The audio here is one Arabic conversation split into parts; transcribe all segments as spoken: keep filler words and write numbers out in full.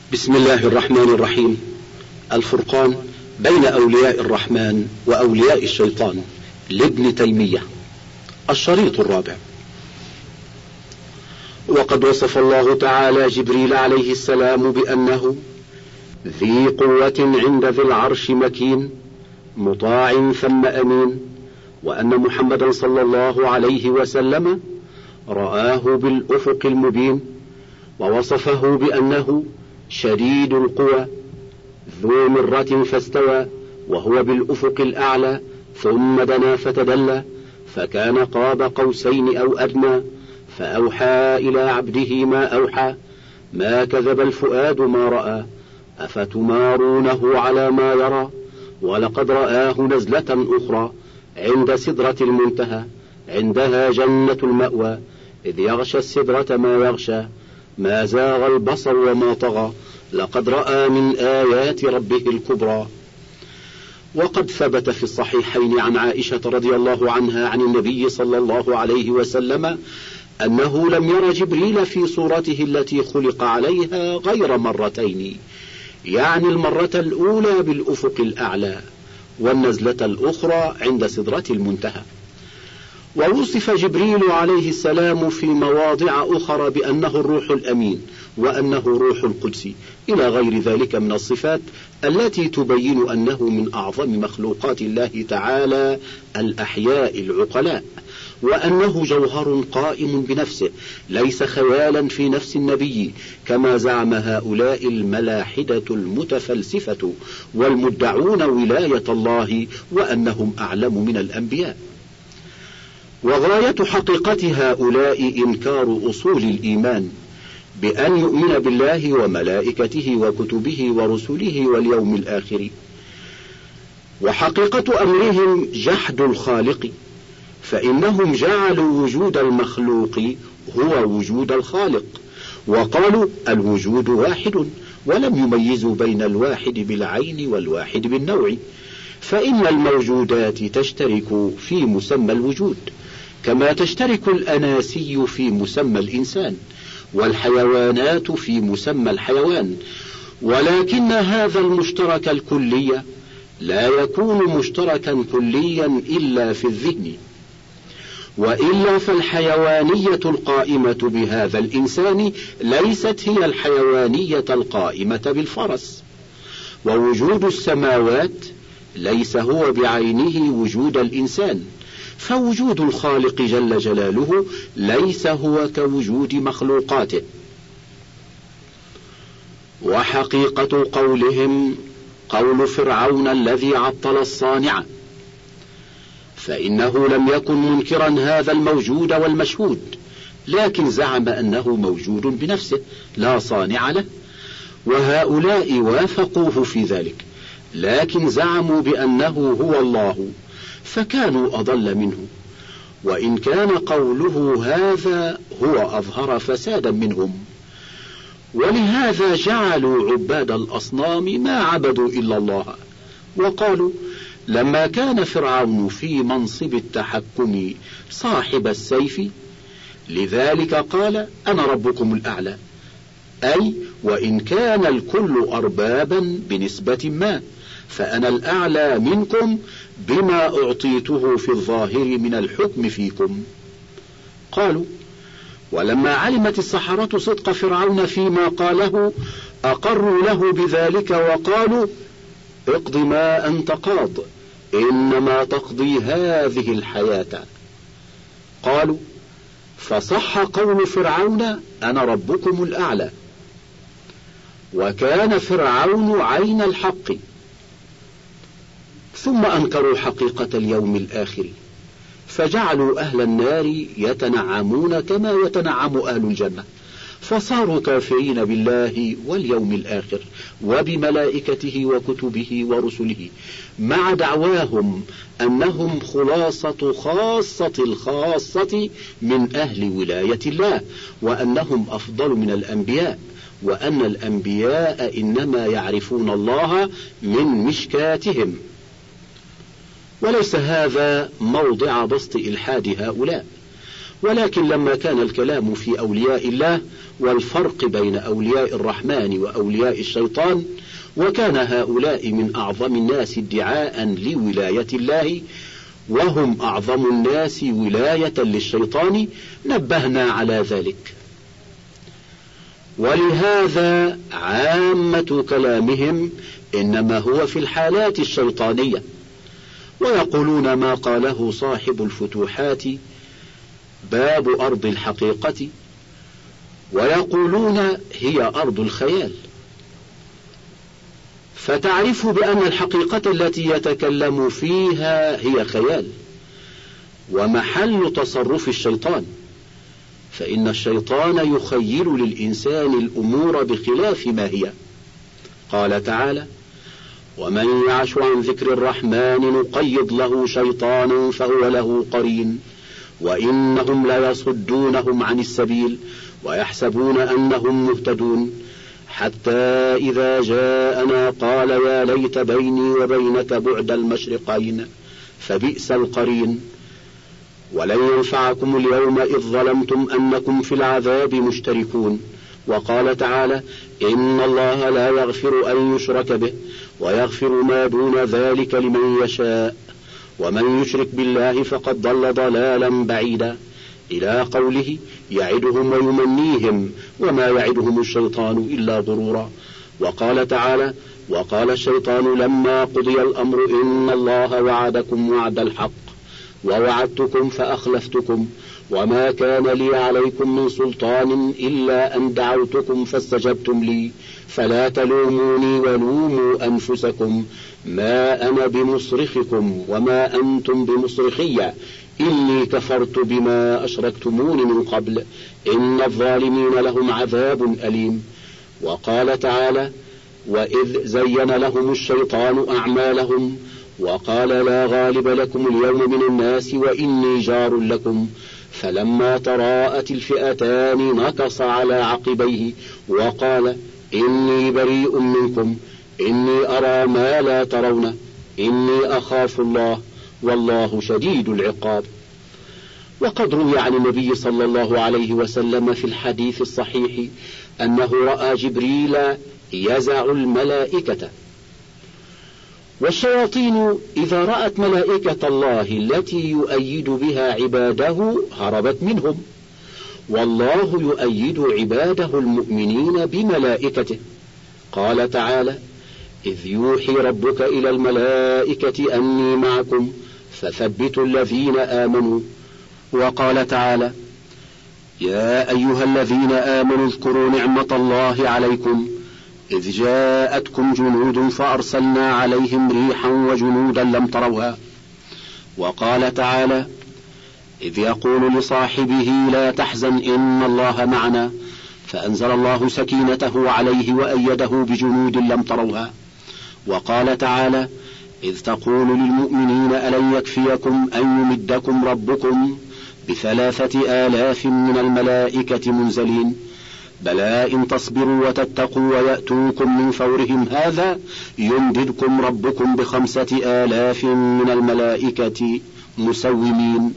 بسم الله الرحمن الرحيم. الفرقان بين أولياء الرحمن وأولياء الشيطان لابن تيمية. الشريط الرابع. وقد وصف الله تعالى جبريل عليه السلام بأنه ذي قوة عند ذي العرش مكين مطاع ثم أمين، وأن محمدا صلى الله عليه وسلم رآه بالأفق المبين، ووصفه بأنه شديد القوى ذو مرة فاستوى، وهو بالأفق الأعلى، ثم دنا فتدلى فكان قاب قوسين أو أدنى، فأوحى إلى عبده ما أوحى، ما كذب الفؤاد ما رأى، أفتمارونه على ما يرى، ولقد رآه نزلة أخرى عند سدرة المنتهى، عندها جنة المأوى، إذ يغشى السدرة ما يغشى، ما زاغ البصر وما طغى، لقد رأى من آيات ربه الكبرى. وقد ثبت في الصحيحين عن عائشة رضي الله عنها عن النبي صلى الله عليه وسلم أنه لم ير جبريل في صورته التي خلق عليها غير مرتين، يعني المرة الأولى بالأفق الأعلى، والنزلة الأخرى عند سدرة المنتهى. ووصف جبريل عليه السلام في مواضع أخرى بأنه الروح الأمين، وأنه روح القدس، إلى غير ذلك من الصفات التي تبين أنه من أعظم مخلوقات الله تعالى الأحياء العقلاء، وأنه جوهر قائم بنفسه ليس خيالا في نفس النبي كما زعم هؤلاء الملاحدة المتفلسفة والمدعون ولاية الله وأنهم أعلم من الأنبياء. وغاية حقيقة هؤلاء إنكار أصول الإيمان بأن يؤمن بالله وملائكته وكتبه ورسله واليوم الآخر، وحقيقة أمرهم جحد الخالق، فإنهم جعلوا وجود المخلوق هو وجود الخالق، وقالوا الوجود واحد، ولم يميزوا بين الواحد بالعين والواحد بالنوع، فإن الموجودات تشترك في مسمى الوجود كما تشترك الأناسي في مسمى الإنسان، والحيوانات في مسمى الحيوان، ولكن هذا المشترك الكلي لا يكون مشتركا كليا إلا في الذهن، وإلا فالحيوانية القائمة بهذا الإنسان ليست هي الحيوانية القائمة بالفرس، ووجود السماوات ليس هو بعينه وجود الإنسان، فوجود الخالق جل جلاله ليس هو كوجود مخلوقاته. وحقيقة قولهم قول فرعون الذي عطل الصانع، فإنه لم يكن منكرا هذا الموجود والمشهود، لكن زعم أنه موجود بنفسه لا صانع له، وهؤلاء وافقوه في ذلك، لكن زعموا بأنه هو الله، فكانوا أضل منه، وإن كان قوله هذا هو أظهر فسادا منهم. ولهذا جعلوا عباد الأصنام ما عبدوا إلا الله، وقالوا لما كان فرعون في منصب التحكم صاحب السيف لذلك قال أنا ربكم الأعلى، أي وإن كان الكل أربابا بنسبة ما، فأنا الأعلى منكم بما أعطيته في الظاهر من الحكم فيكم. قالوا ولما علمت السحرة صدق فرعون فيما قاله أقروا له بذلك، وقالوا اقض ما أنت قاض، إنما تقضي هذه الحياة. قالوا فصح قول فرعون أنا ربكم الأعلى، وكان فرعون عين الحق. ثم أنكروا حقيقة اليوم الآخر، فجعلوا أهل النار يتنعمون كما يتنعم أهل الجنة، فصاروا كافرين بالله واليوم الآخر وبملائكته وكتبه ورسله، مع دعواهم أنهم خلاصة خاصة الخاصة من أهل ولاية الله، وأنهم أفضل من الأنبياء، وأن الأنبياء إنما يعرفون الله من مشكاتهم. وليس هذا موضع بسط إلحاد هؤلاء، ولكن لما كان الكلام في أولياء الله والفرق بين أولياء الرحمن وأولياء الشيطان، وكان هؤلاء من أعظم الناس ادعاء لولاية الله وهم أعظم الناس ولاية للشيطان، نبهنا على ذلك. ولهذا عامة كلامهم إنما هو في الحالات الشيطانية، ويقولون ما قاله صاحب الفتوحات باب أرض الحقيقة، ويقولون هي أرض الخيال، فتعرف بأن الحقيقة التي يتكلم فيها هي خيال ومحل تصرف الشيطان، فإن الشيطان يخيل للإنسان الأمور بخلاف ما هي. قال تعالى: ومن يعش عن ذكر الرحمن نقيض له شيطانا فهو له قرين وإنهم ليصدونهم عن السبيل ويحسبون أنهم مهتدون حتى إذا جاءنا قال يا ليت بيني وبينك بعد المشرقين فبئس القرين ولن ينفعكم اليوم إذ ظلمتم أنكم في العذاب مشتركون. وقال تعالى: إن الله لا يغفر أن يشرك به ويغفر ما دون ذلك لمن يشاء ومن يشرك بالله فقد ضل ضلالا بعيدا، إلى قوله: يعدهم ويمنيهم وما يعدهم الشيطان إلا غرورا. وقال تعالى: وقال الشيطان لما قضي الأمر إن الله وعدكم وعد الحق ووعدتكم فأخلفتكم وما كان لي عليكم من سلطان إلا أن دعوتكم فاستجبتم لي فلا تلوموني ولوموا أنفسكم ما أنا بمصرخكم وما أنتم بمصرخي إني كفرت بما أشركتمون من قبل إن الظالمين لهم عذاب أليم. وقال تعالى: وإذ زين لهم الشيطان أعمالهم وقال لا غالب لكم اليوم من الناس وإني جار لكم فلما تراءت الفئتان نكص على عقبيه وقال إني بريء منكم إني أرى ما لا ترون إني أخاف الله والله شديد العقاب. وقد روي عن النبي صلى الله عليه وسلم في الحديث الصحيح أنه رأى جبريل يزع الملائكة، والشياطين إذا رأت ملائكة الله التي يؤيد بها عباده هربت منهم، والله يؤيد عباده المؤمنين بملائكته. قال تعالى: إذ يوحي ربك إلى الملائكة أني معكم فثبتوا الذين آمنوا. وقال تعالى: يا أيها الذين آمنوا اذكروا نعمة الله عليكم إذ جاءتكم جنود فأرسلنا عليهم ريحا وجنودا لم تروها. وقال تعالى: إذ يقول لصاحبه لا تحزن إن الله معنا فأنزل الله سكينته عليه وأيده بجنود لم تروها. وقال تعالى: إذ تقول للمؤمنين ألن يكفيكم أن يمدكم ربكم بثلاثة آلاف من الملائكة منزلين بلى إن تصبروا وتتقوا ويأتوكم من فورهم هذا يمددكم ربكم بخمسة آلاف من الملائكة مسومين.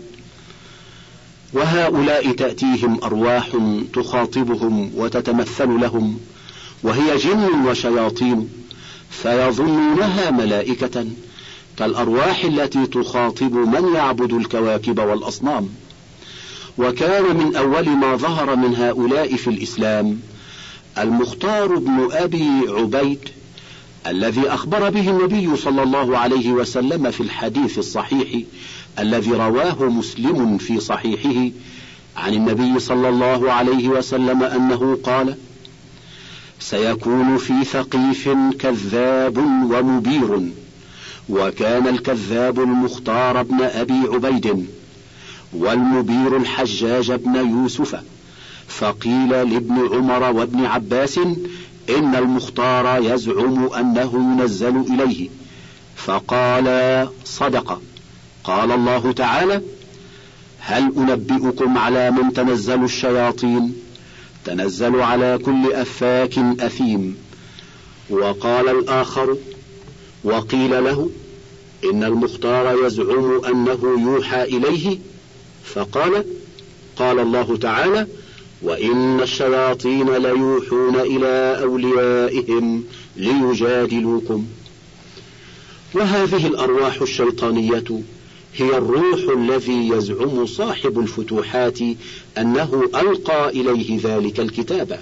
وهؤلاء تأتيهم أرواح تخاطبهم وتتمثل لهم وهي جن وشياطين فيظنونها ملائكة كالأرواح التي تخاطب من يعبد الكواكب والأصنام. وكان من أول ما ظهر من هؤلاء في الإسلام المختار بن أبي عبيد الذي أخبر به النبي صلى الله عليه وسلم في الحديث الصحيح الذي رواه مسلم في صحيحه عن النبي صلى الله عليه وسلم أنه قال: سيكون في ثقيف كذاب ومبير. وكان الكذاب المختار بن أبي عبيد والمبير الحجاج بن يوسف. فقيل لابن عمر وابن عباس إن المختار يزعم أنه ينزل إليه، فقال: صدق. قال الله تعالى: هل أنبئكم على من تنزل الشياطين؟ تنزل على كل أفاك أثيم. وقال الآخر: وقيل له إن المختار يزعم أنه يوحى إليه، فقال: قال الله تعالى: وإن الشياطين ليوحون إلى أوليائهم ليجادلوكم. وهذه الأرواح الشيطانية هي الروح الذي يزعم صاحب الفتوحات أنه ألقى إليه ذلك الكتاب،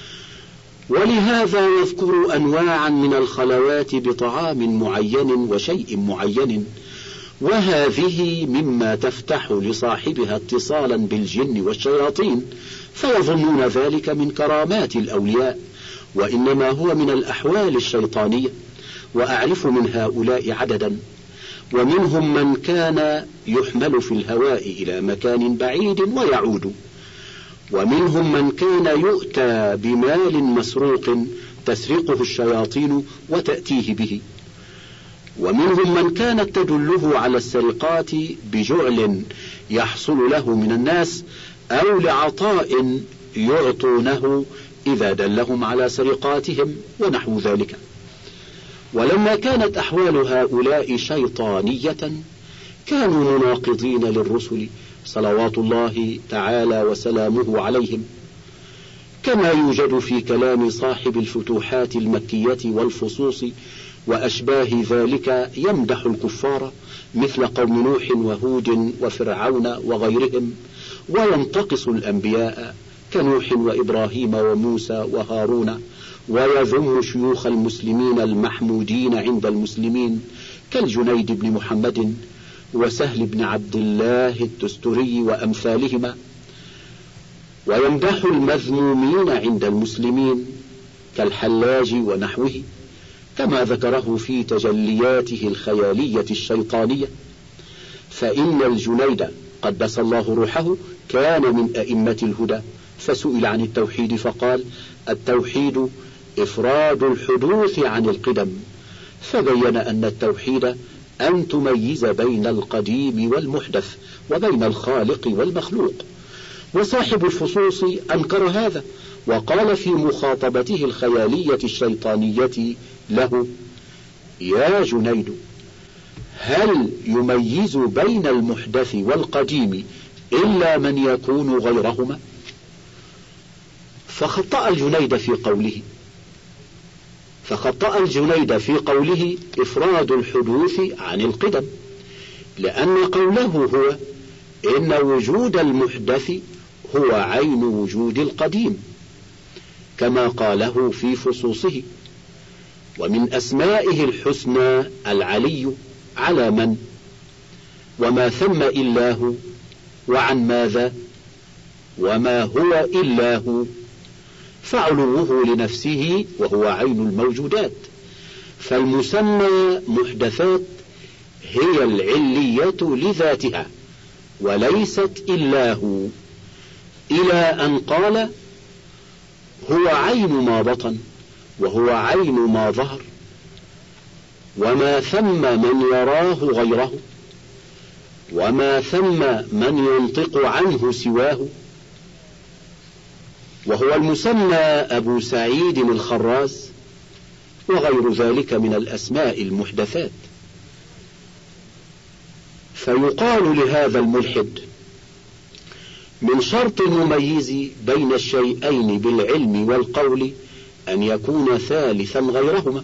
ولهذا يذكر أنواعا من الخلوات بطعام معين وشيء معين، وهذه مما تفتح لصاحبها اتصالا بالجن والشياطين، فيظنون ذلك من كرامات الأولياء، وإنما هو من الأحوال الشيطانية. وأعرف من هؤلاء عددا، ومنهم من كان يحمل في الهواء إلى مكان بعيد ويعود، ومنهم من كان يؤتى بمال مسروق تسرقه الشياطين وتأتيه به، ومنهم من كانت تدله على السرقات بجعل يحصل له من الناس أو لعطاء يعطونه إذا دلهم على سرقاتهم ونحو ذلك. ولما كانت أحوال هؤلاء شيطانية كانوا مناقضين للرسل صلوات الله تعالى وسلامه عليهم، كما يوجد في كلام صاحب الفتوحات المكية والفصوص وأشباه ذلك يمدح الكفار مثل قوم نوح وهود وفرعون وغيرهم، وينتقص الأنبياء كنوح وإبراهيم وموسى وهارون، ويذم شيوخ المسلمين المحمودين عند المسلمين كالجنيد بن محمد وسهل بن عبد الله التستري وأمثالهما، ويمدح المذمومين عند المسلمين كالحلاج ونحوه، كما ذكره في تجلياته الخيالية الشيطانية. فإن الجنيد قدس الله روحه كان من أئمة الهدى، فسئل عن التوحيد فقال: التوحيد إفراد الحدوث عن القدم، فبين أن التوحيد أن تميز بين القديم والمحدث وبين الخالق والمخلوق. وصاحب الفصوص أنكر هذا وقال في مخاطبته الخيالية الشيطانية له: يا جنيد، هل يميز بين المحدث والقديم إلا من يكون غيرهما؟ فخطأ الجنيد في قوله فخطأ الجنيد في قوله إفراد الحدوث عن القدم، لأن قوله هو إن وجود المحدث هو عين وجود القديم، كما قاله في فصوصه: ومن أسمائه الحسنى العلي على من، وما ثم إلا هو، وعن ماذا، وما هو إلا هو، فعلوه لنفسه وهو عين الموجودات. فالمسمى محدثات هي العلية لذاتها وليست إلا هو، إلى أن قال: هو عين ما بطن، وهو عين ما ظهر، وما ثم من يراه غيره، وما ثم من ينطق عنه سواه. وهو المسمى أبو سعيد الخراز وغير ذلك من الأسماء المحدثات. فيقال لهذا الملحد: من شرط المميز بين الشيئين بالعلم والقول أن يكون ثالثا غيرهما،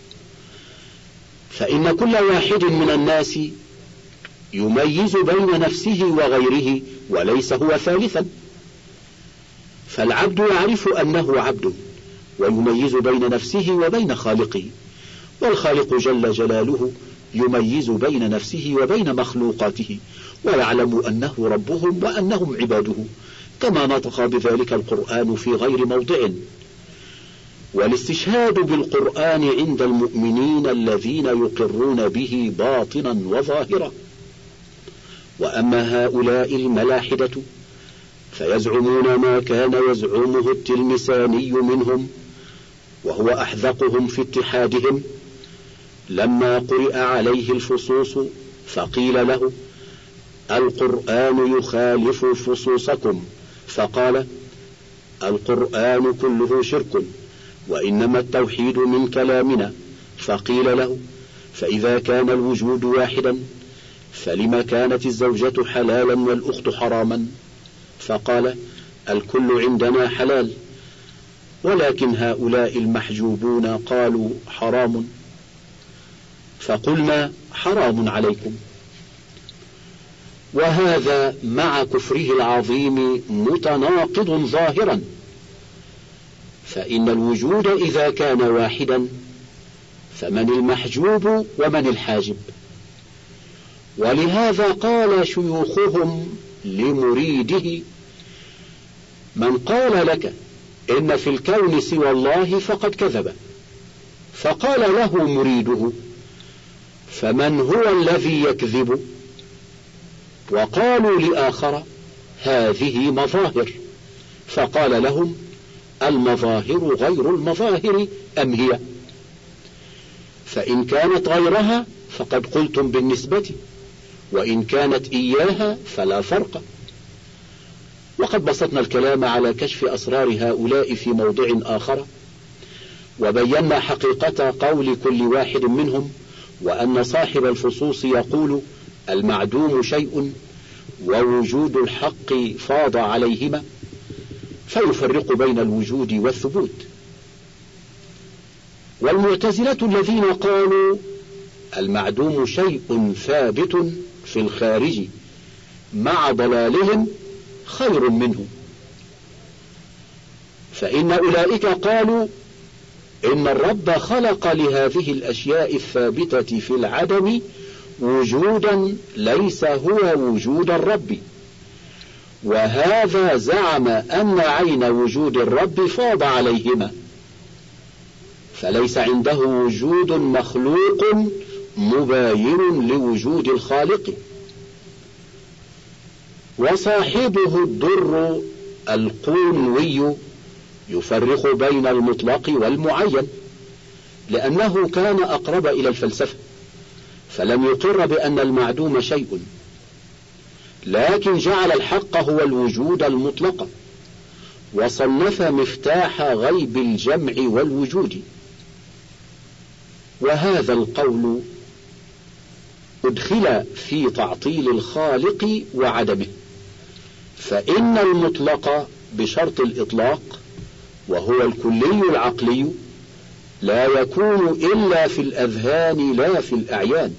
فإن كل واحد من الناس يميز بين نفسه وغيره وليس هو ثالثا. فالعبد يعرف أنه عبد ويميز بين نفسه وبين خالقه، والخالق جل جلاله يميز بين نفسه وبين مخلوقاته، ويعلم أنه ربهم وأنهم عباده، كما نطق بذلك القرآن في غير موضع. والاستشهاد بالقرآن عند المؤمنين الذين يقرون به باطنا وظاهرا. وأما هؤلاء الملاحدة فيزعمون ما كان يزعمه التلمساني منهم، وهو أحذقهم في اتحادهم، لما قرئ عليه الفصوص فقيل له: القرآن يخالف فصوصكم، فقال: القرآن كله شرك، وإنما التوحيد من كلامنا. فقيل له: فإذا كان الوجود واحدا فلما كانت الزوجة حلالا والأخت حراما؟ فقال: الكل عندنا حلال، ولكن هؤلاء المحجوبون قالوا حرام، فقلنا: حرام عليكم. وهذا مع كفره العظيم متناقض ظاهرا، فإن الوجود إذا كان واحدا فمن المحجوب ومن الحاجب؟ ولهذا قال شيوخهم لمريده: من قال لك إن في الكون سوى الله فقد كذب. فقال له مريده: فمن هو الذي يكذب؟ وقالوا لآخر: هذه مظاهر. فقال لهم: المظاهر غير المظاهر أم هي؟ فإن كانت غيرها فقد قلتم بالنسبة، وإن كانت إياها فلا فرق. وقد بسطنا الكلام على كشف أسرار هؤلاء في موضع آخر، وبينا حقيقة قول كل واحد منهم، وأن صاحب الفصوص يقول: المعدوم شيء ووجود الحق فاض عليهما، فيفرق بين الوجود والثبوت. والمعتزلة الذين قالوا المعدوم شيء ثابت في الخارج مع ضلالهم خير منه، فإن أولئك قالوا إن الرب خلق لهذه الأشياء الثابتة في العدم وجودا ليس هو وجود الرب، وهذا زعم أن عين وجود الرب فاض عليهما، فليس عنده وجود مخلوق مباين لوجود الخالق. وصاحبه الدر القونوي يفرق بين المطلق والمعين، لأنه كان أقرب إلى الفلسفة، فلم يقر بأن المعدوم شيء، لكن جعل الحق هو الوجود المطلق، وصنف مفتاح غيب الجمع والوجود. وهذا القول أدخل في تعطيل الخالق وعدمه، فإن المطلق بشرط الإطلاق وهو الكلي العقلي لا يكون إلا في الأذهان لا في الأعيان،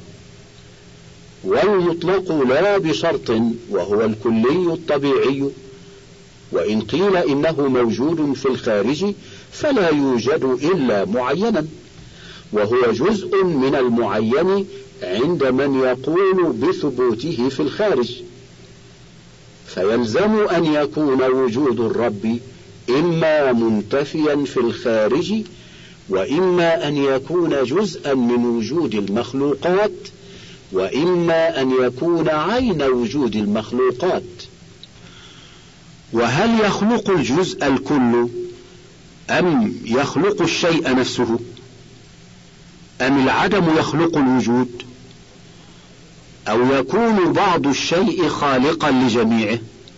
والمطلق لا بشرط وهو الكلي الطبيعي، وإن قيل إنه موجود في الخارج فلا يوجد إلا معينا، وهو جزء من المعين عند من يقول بثبوته في الخارج. فيلزم أن يكون وجود الرب إما منتفيا في الخارج، وإما أن يكون جزءا من وجود المخلوقات، وإما أن يكون عين وجود المخلوقات. وهل يخلق الجزء الكل أم يخلق الشيء نفسه، أم العدم يخلق الوجود، أو يكون بعض الشيء خالقا لجميعه؟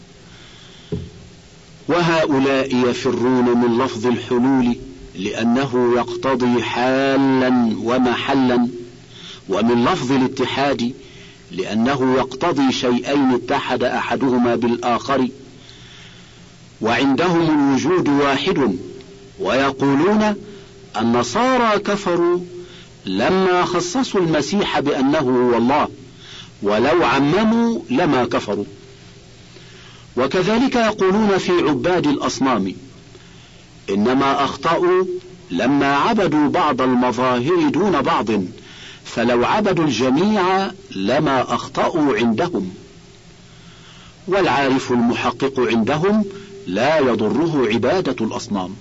وهؤلاء يفرون من لفظ الحلول لأنه يقتضي حالا ومحلا، ومن لفظ الاتحاد لأنه يقتضي شيئين اتحد أحدهما بالآخر، وعندهم الوجود واحد. ويقولون النصارى كفروا لما خصصوا المسيح بأنه هو الله، ولو عمموا لما كفروا. وكذلك يقولون في عباد الأصنام إنما أخطأوا لما عبدوا بعض المظاهر دون بعض، فلو عبدوا الجميع لما أخطأوا عندهم. والعارف المحقق عندهم لا يضره عبادة الأصنام.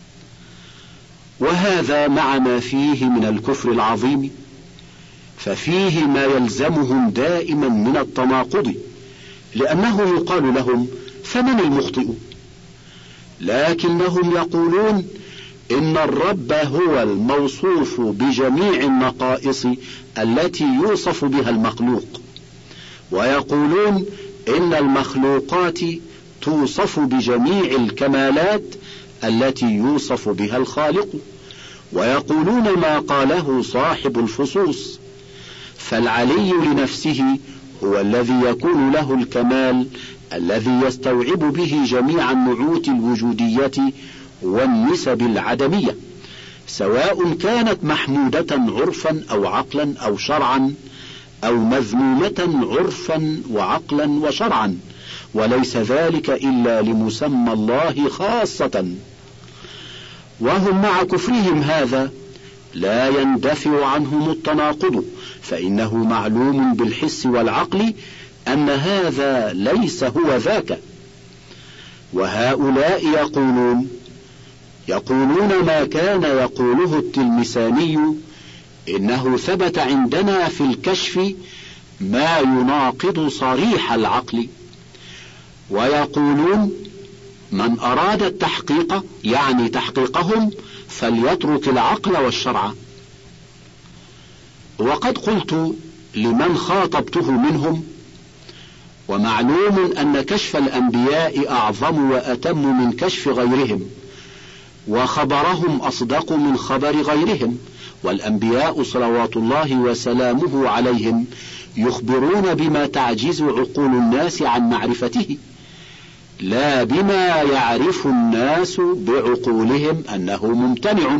وهذا مع ما فيه من الكفر العظيم، ففيه ما يلزمهم دائما من التناقض، لأنه يقال لهم فمن المخطئ؟ لكنهم يقولون إن الرب هو الموصوف بجميع النقائص التي يوصف بها المخلوق، ويقولون إن المخلوقات توصف بجميع الكمالات التي يوصف بها الخالق. ويقولون ما قاله صاحب الفصوص: فالعلي لنفسه هو الذي يكون له الكمال الذي يستوعب به جميع النعوت الوجودية والنسب العدمية، سواء كانت محمودة عرفا أو عقلا أو شرعا، أو مذمومة عرفا وعقلا وشرعا، وليس ذلك إلا لمسمى الله خاصة. وهم مع كفرهم هذا لا يندفع عنهم التناقض، فإنه معلوم بالحس والعقل أن هذا ليس هو ذاك. وهؤلاء يقولون يقولون ما كان يقوله التلمساني، إنه ثبت عندنا في الكشف ما يناقض صريح العقل. ويقولون من أراد التحقيق يعني تحقيقهم فليترك العقل والشرع. وقد قلت لمن خاطبته منهم: ومعلوم أن كشف الأنبياء أعظم وأتم من كشف غيرهم، وخبرهم أصدق من خبر غيرهم، والأنبياء صلوات الله وسلامه عليهم يخبرون بما تعجز عقول الناس عن معرفته، لا بما يعرف الناس بعقولهم أنه ممتنع،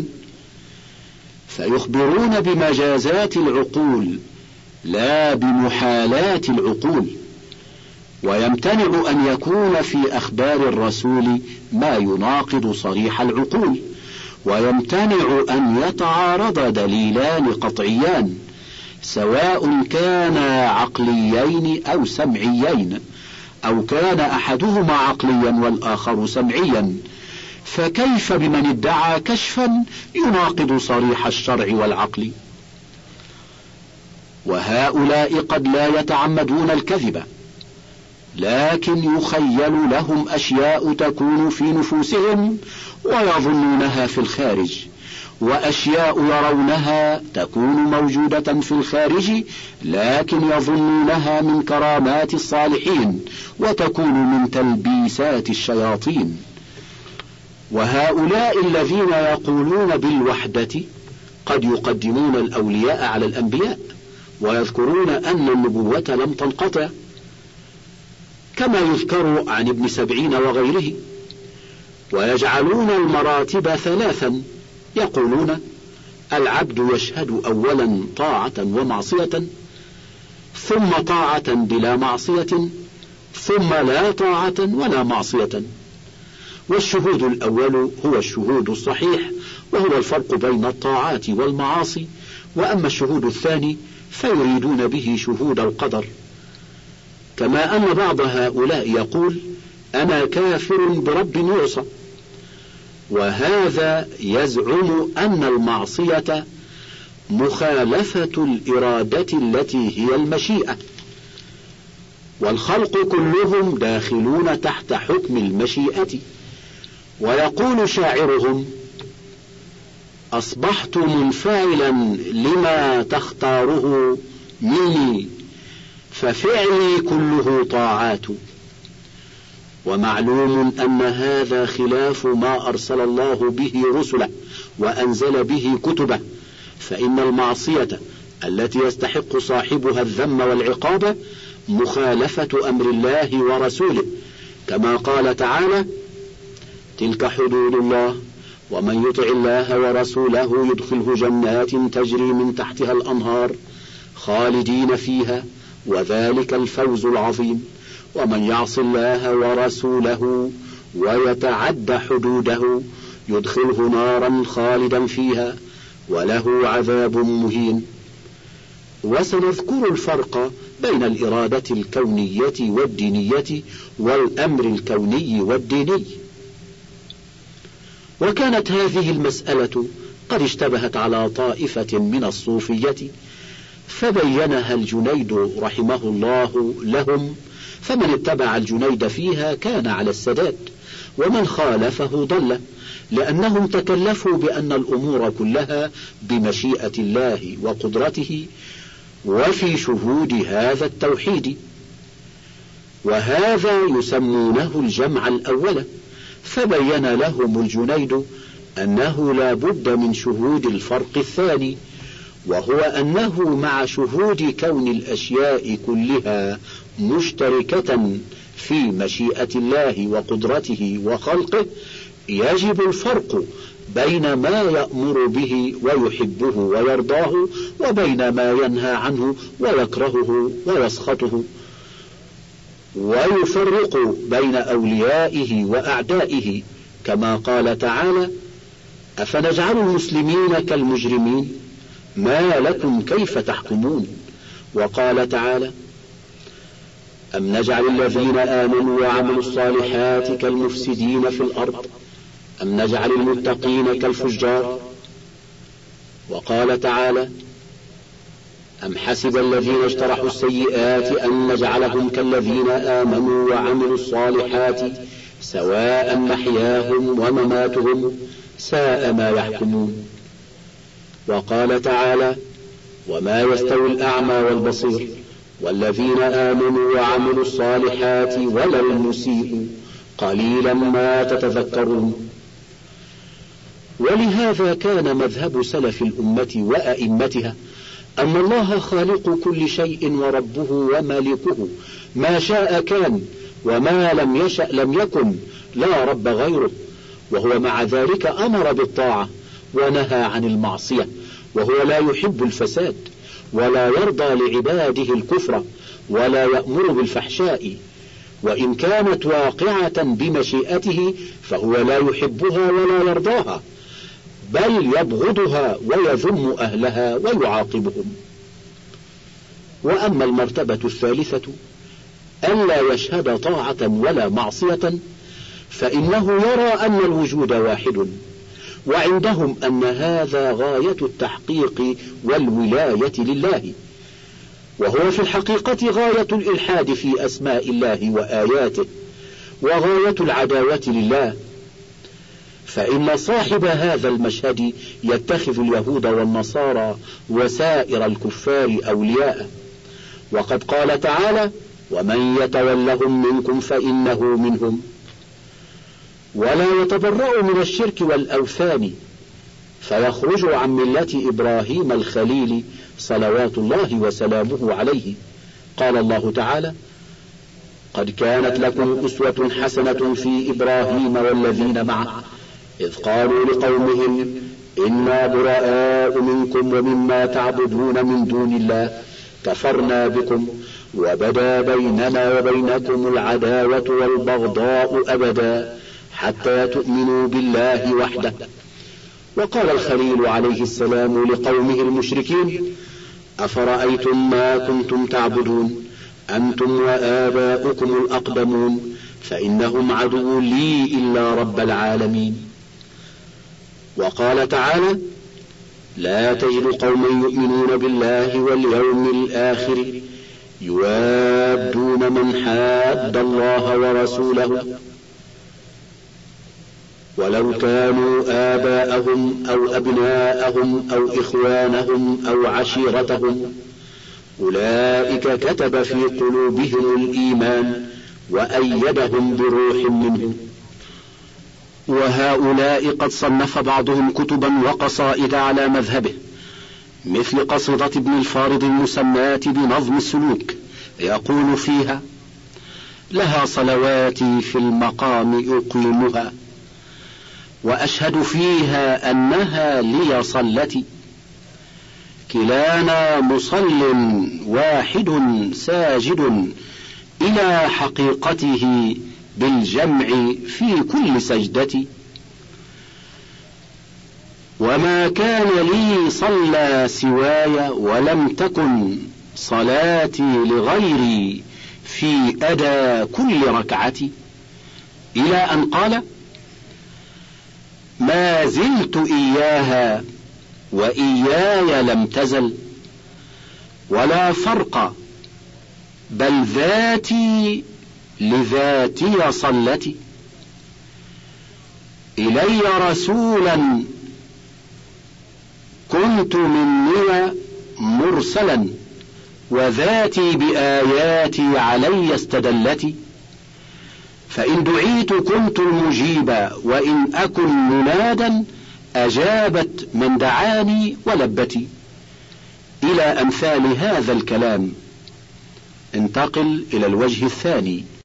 فيخبرون بمجازات العقول لا بمحالات العقول. ويمتنع أن يكون في أخبار الرسول ما يناقض صريح العقول، ويمتنع أن يتعارض دليلان قطعيان سواء كانا عقليين أو سمعيين، أو كان أحدهما عقليا والآخر سمعيا، فكيف بمن ادعى كشفا يناقض صريح الشرع والعقل؟ وهؤلاء قد لا يتعمدون الكذب، لكن يخيل لهم أشياء تكون في نفوسهم ويظنونها في الخارج، وأشياء يرونها تكون موجودة في الخارج لكن يظنونها من كرامات الصالحين وتكون من تلبيسات الشياطين. وهؤلاء الذين يقولون بالوحدة قد يقدمون الأولياء على الأنبياء، ويذكرون أن النبوة لم تنقطع، كما يذكر عن ابن سبعين وغيره، ويجعلون المراتب ثلاثا، يقولون: العبد يشهد أولا طاعة ومعصية، ثم طاعة بلا معصية، ثم لا طاعة ولا معصية. والشهود الأول هو الشهود الصحيح، وهو الفرق بين الطاعات والمعاصي. وأما الشهود الثاني فيريدون به شهود القدر، كما أن بعض هؤلاء يقول: أنا كافر برب يعصى، وهذا يزعم أن المعصية مخالفة الإرادة التي هي المشيئة، والخلق كلهم داخلون تحت حكم المشيئة. ويقول شاعرهم: أصبحت منفعلا لما تختاره مني، ففعلي كله طاعات. ومعلوم أن هذا خلاف ما أرسل الله به رسله وأنزل به كتبه، فإن المعصية التي يستحق صاحبها الذم والعقاب مخالفة أمر الله ورسوله، كما قال تعالى: تلك حدود الله ومن يطع الله ورسوله يدخله جنات تجري من تحتها الأنهار خالدين فيها وذلك الفوز العظيم، ومن يعص الله ورسوله ويتعد حدوده يدخله نارا خالدا فيها وله عذاب مهين. وسنذكر الفرق بين الإرادة الكونية والدينية والأمر الكوني والديني. وكانت هذه المسألة قد اشتبهت على طائفة من الصوفية، فبينها الجنيد رحمه الله لهم، فمن اتبع الجنيد فيها كان على السداد، ومن خالفه ضل، لأنهم تكلفوا بأن الأمور كلها بمشيئة الله وقدرته وفي شهود هذا التوحيد، وهذا يسمونه الجمع الأول. فبين لهم الجنيد أنه لا بد من شهود الفرق الثاني، وهو أنه مع شهود كون الأشياء كلها مشتركة في مشيئة الله وقدرته وخلقه، يجب الفرق بين ما يأمر به ويحبه ويرضاه وبين ما ينهى عنه ويكرهه ويسخطه، ويفرق بين أوليائه وأعدائه، كما قال تعالى: أفنجعل المسلمين كالمجرمين ما لكم كيف تحكمون. وقال تعالى: أم نجعل الذين آمنوا وعملوا الصالحات كالمفسدين في الأرض أم نجعل المتقين كالفجار. وقال تعالى: أم حسب الذين اجترحوا السيئات أن نجعلهم كالذين آمنوا وعملوا الصالحات سواء محياهم ومماتهم ساء ما يحكمون. وقال تعالى: وما يستوي الأعمى والبصير والذين آمنوا وعملوا الصالحات ولا المسيء قليلا ما تتذكرون. ولهذا كان مذهب سلف الأمة وأئمتها أن الله خالق كل شيء وربه ومالكه، ما شاء كان وما لم يشأ لم يكن، لا رب غيره. وهو مع ذلك أمر بالطاعة ونهى عن المعصية، وهو لا يحب الفساد ولا يرضى لعباده الكفر ولا يأمر بالفحشاء، وإن كانت واقعة بمشيئته فهو لا يحبها ولا يرضاها، بل يبغضها ويذم أهلها ويعاقبهم. وأما المرتبة الثالثة ألا يشهد طاعة ولا معصية، فإنه يرى أن الوجود واحد، وعندهم أن هذا غاية التحقيق والولاية لله، وهو في الحقيقة غاية الإلحاد في أسماء الله وآياته، وغاية العداوة لله. فإن صاحب هذا المشهد يتخذ اليهود والنصارى وسائر الكفار أولياء، وقد قال تعالى: ومن يتولهم منكم فإنه منهم. ولا يتبرأ من الشرك والأوثان، فيخرج عن ملة إبراهيم الخليل صلوات الله وسلامه عليه. قال الله تعالى: قد كانت لكم أسوة حسنة في إبراهيم والذين معه إذ قالوا لقومهم إنا براء منكم ومما تعبدون من دون الله كفرنا بكم وبدا بيننا وبينكم العداوة والبغضاء أبدا حتى تؤمنوا بالله وحده. وقال الخليل عليه السلام لقومه المشركين: أفرأيتم ما كنتم تعبدون أنتم وآباؤكم الأقدمون فإنهم عدو لي إلا رب العالمين. وقال تعالى: لا تجد قوما يؤمنون بالله واليوم الآخر يوادون من حاد الله ورسوله ولو كانوا آباءهم أو أبناءهم أو إخوانهم أو عشيرتهم أولئك كتب في قلوبهم الإيمان وأيدهم بروح منه. وهؤلاء قد صنف بعضهم كتبا وقصائد على مذهبه، مثل قصيدة ابن الفارض المسماة بنظم السلوك، يقول فيها: لها صلواتي في المقام أقيمها وأشهد فيها أنها لي صلتي، كلانا مصل واحد ساجد إلى حقيقته بالجمع في كل سجدة، وما كان لي صلى سواي ولم تكن صلاتي لغيري في أدى كل ركعة، إلى أن قال: ما زلت إياها وإياي لم تزل ولا فرق بل ذاتي لذاتي صلتي، إلي رسولا كنت مني مرسلا وذاتي بآياتي علي استدلتي، فإن دعيت كنت المجيب وإن أكن منادا أجابت من دعاني ولبتي، إلى أمثال هذا الكلام. انتقل إلى الوجه الثاني.